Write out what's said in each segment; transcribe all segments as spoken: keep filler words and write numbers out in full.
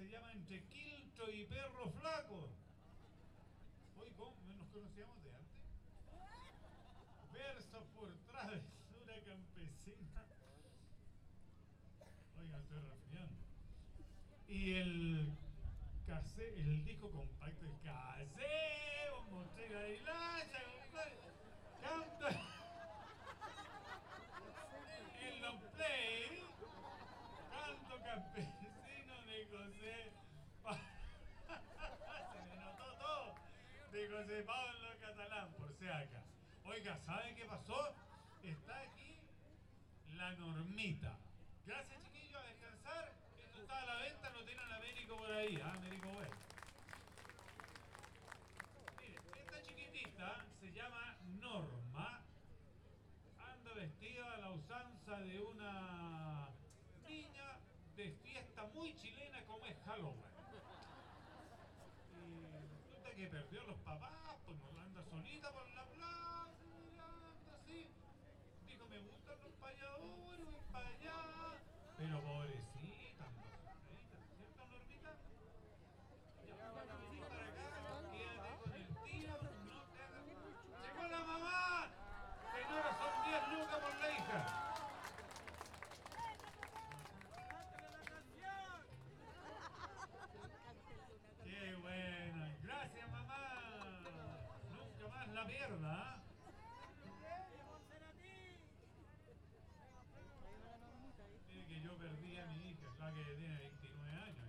se llama Entre Quiltro y Perro Flaco. Hoy, ¿cómo nos conocíamos de antes? Verso por travesura campesina. Oiga, estoy resfriando. Y el cassette, el disco compacto, el cassette, mochila de hilacha, canta el long play, canto campesino de José Pa- se me notó todo, de José Pablo Catalán, por si acaso. Oiga, ¿sabe qué pasó? Está aquí la Normita. Gracias, chiquillos, a descansar. Esto está a la venta, lo tienen Américo por ahí, ¿ah? Américo bueno. Miren, esta chiquitita se llama Norma. Anda vestida a la usanza de una niña de fiesta muy chilena como es Halloween. Y resulta que perdió a los papás, pues no anda solita por la plaza, mirando así. Dijo, me gustan los payadores, voy para allá. Pero pobrecita, pobrecita, ¿cierto, Normita? Ya, vení para acá, quédate con el tío, no te hagas. ¡Llegó la mamá! Señora, son diez lucas por la hija. ¡Qué bueno! ¡Gracias, mamá! Nunca más la pierda, ¿eh? Mire que yo perdí a mi hija, la que tiene veintinueve años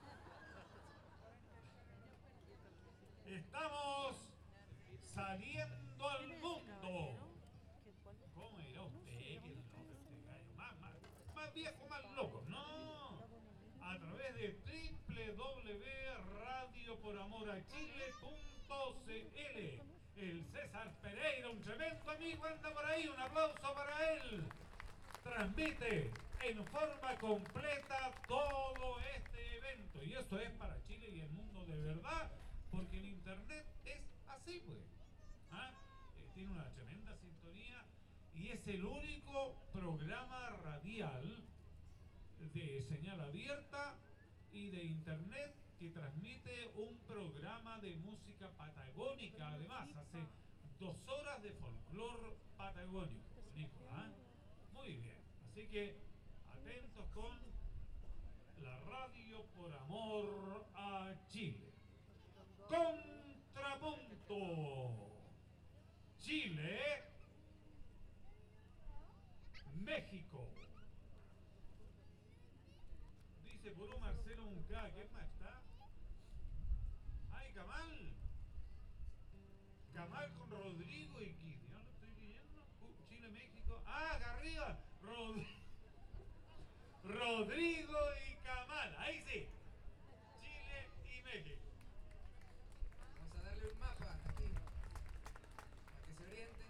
ya. Estamos saliendo al mundo. ¿Cómo dirá usted? Qué loco este gallo. Más, más, más viejo, más loco. No. A través de doble u doble u doble u punto radio por amor a chile punto c l. El César Pereira, un tremendo amigo, anda por ahí. Un aplauso para él. Transmite en forma completa todo este evento. Y esto es para Chile y el mundo de verdad, porque el internet es así, pues. ¿Ah? Eh, tiene una tremenda sintonía y es el único programa radial de señal abierta y de internet que transmite un programa de música patagónica. Además, hace dos horas de folclor patagónico, Nico, ¿ah? Muy bien, así que atentos con la radio por amor a Chile. Contrapunto. Chile, México. Dice por un Marcelo Muncá, ¿qué más está? ¡Ay, Camal! Camal con Rodrigo y Kid. ¿No lo estoy leyendo? Uh, Chile, México. ¡Ah, acá arriba! Rod... Rodrigo y Camal. Ahí sí. Chile y México. Vamos a darle un mapa aquí, para que se orienten.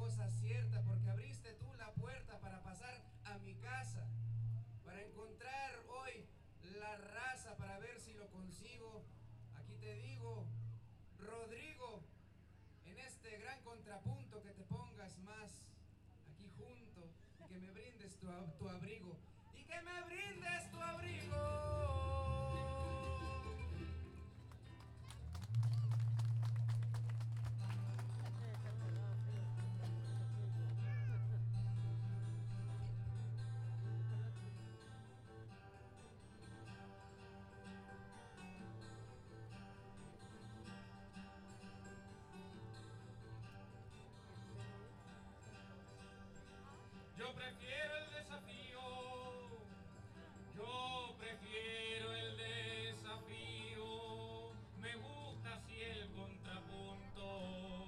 cosa cierta, porque abriste tú la puerta para pasar a mi casa, para encontrar hoy la raza, para ver si lo consigo. Aquí te digo, Rodrigo, en este gran contrapunto, que te pongas más aquí junto y que me brindes tu, tu abrigo, y que me brindes tu abrigo. Yo prefiero el desafío, yo prefiero el desafío, me gusta así el contrapunto.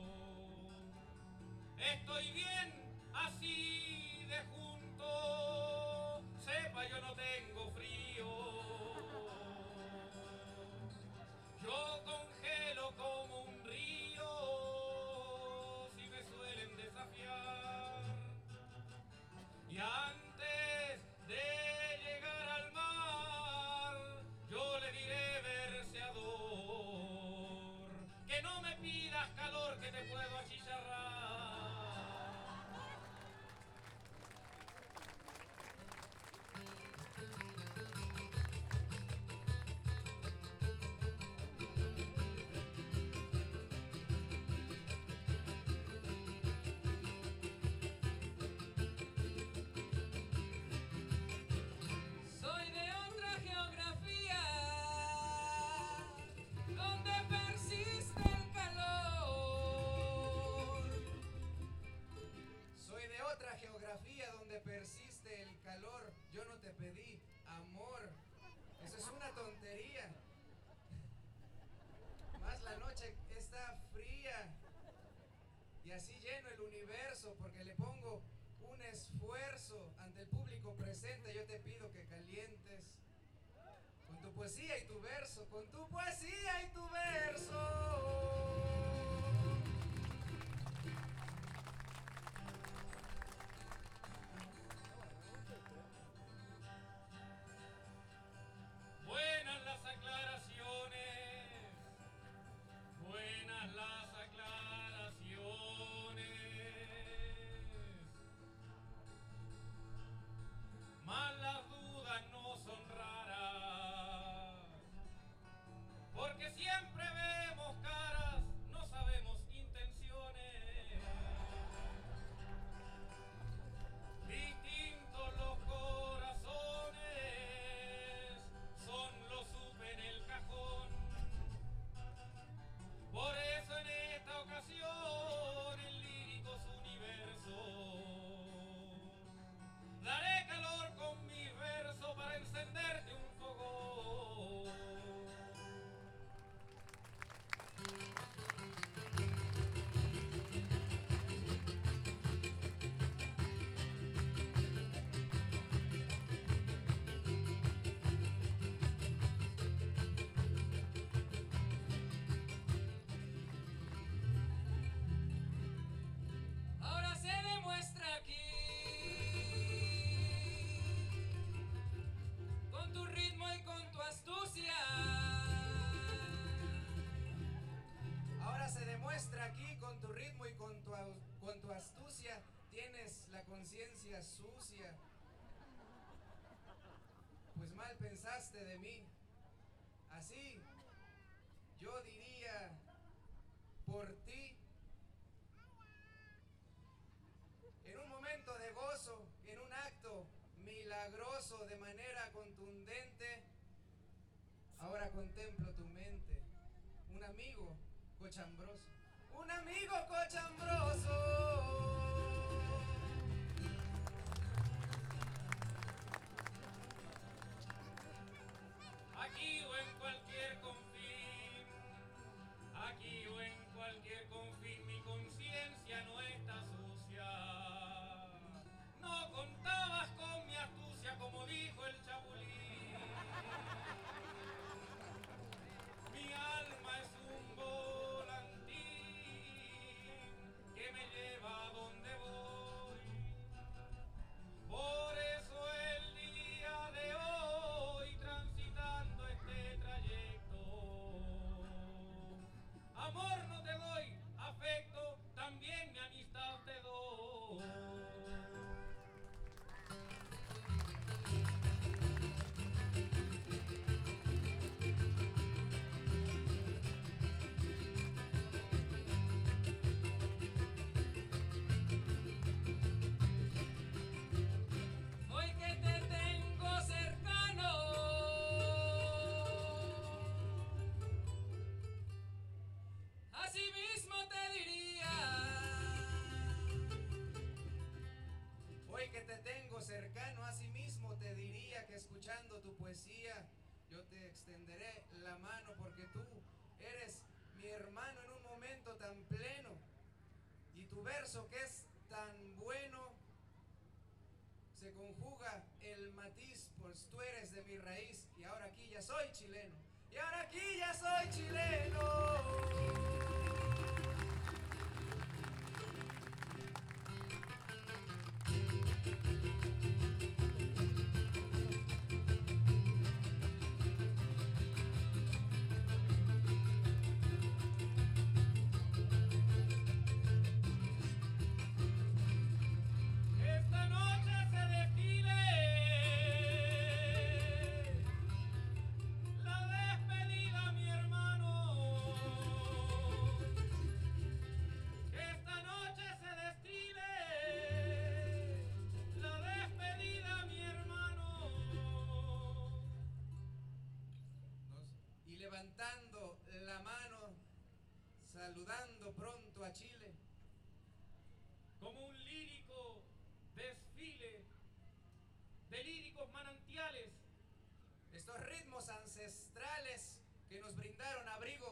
Estoy bien así de junto, sepa yo no tengo frío. Yo congelo como un río si me suelen desafiar. Y antes de llegar al mar, yo le diré verseador, que no me pidas calor, que te puedo achicharrar. Soy de otra geografía, donde persiste el calor. Soy de otra geografía, donde persiste el calor. Yo no te pedí amor, eso es una tontería. Más la noche está fría y así lleno el universo, porque le pongo un esfuerzo ante el público presente. Yo te pido que calientes con tu poesía y tu verso, con tu poesía y tu verso. Buenas las aclaraciones, buenas las aclaraciones, mas las dudas no son raras, porque siempre vemos caras, no sabemos intenciones. Distintos los corazones, son lo supe en el cajón. Por eso en esta ocasión el lírico su universo, daré calor con mi verso para encenderte un fogón. Ahora se demuestra aquí, con tu ritmo y con tu astucia. Ahora se demuestra aquí, con tu ritmo y con tu, con tu astucia, tienes la conciencia sucia. Pues mal pensaste de mí. Así, yo diría por ti. En un momento de gozo, en un acto milagroso, de manera contundente, ahora contemplo tu mente. Un amigo cochambroso, un amigo cochambroso. Aquí o en cualquier confín, aquí o en cualquier confín, mi conciencia no está sucia. No contabas con mi astucia, como dijo el Chapulín. Mi alma es un volantín que me lleva escuchando tu poesía, yo te extenderé la mano porque tú eres mi hermano en un momento tan pleno. Y tu verso que es tan bueno, se conjuga el matiz, pues tú eres de mi raíz y ahora aquí ya soy chileno. Y ahora aquí ya soy chileno. Esta noche se desfile la despedida, mi hermano. Esta noche se destile la despedida, mi hermano. Y levantando la mano, saludando pronto a Chile. Como un lírico desfile de líricos manantiales, Estos ritmos ancestrales que nos brindaron abrigo